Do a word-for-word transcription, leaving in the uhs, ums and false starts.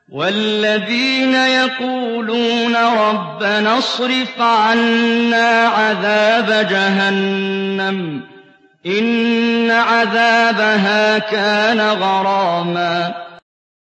وَالَّذِينَ يَقُولُونَ رَبَّنَا اصْرِفْ عَنَّا عَذَابَ جَهَنَّمَ ۖ إِنَّ عَذَابَهَا كَانَ غَرَامًا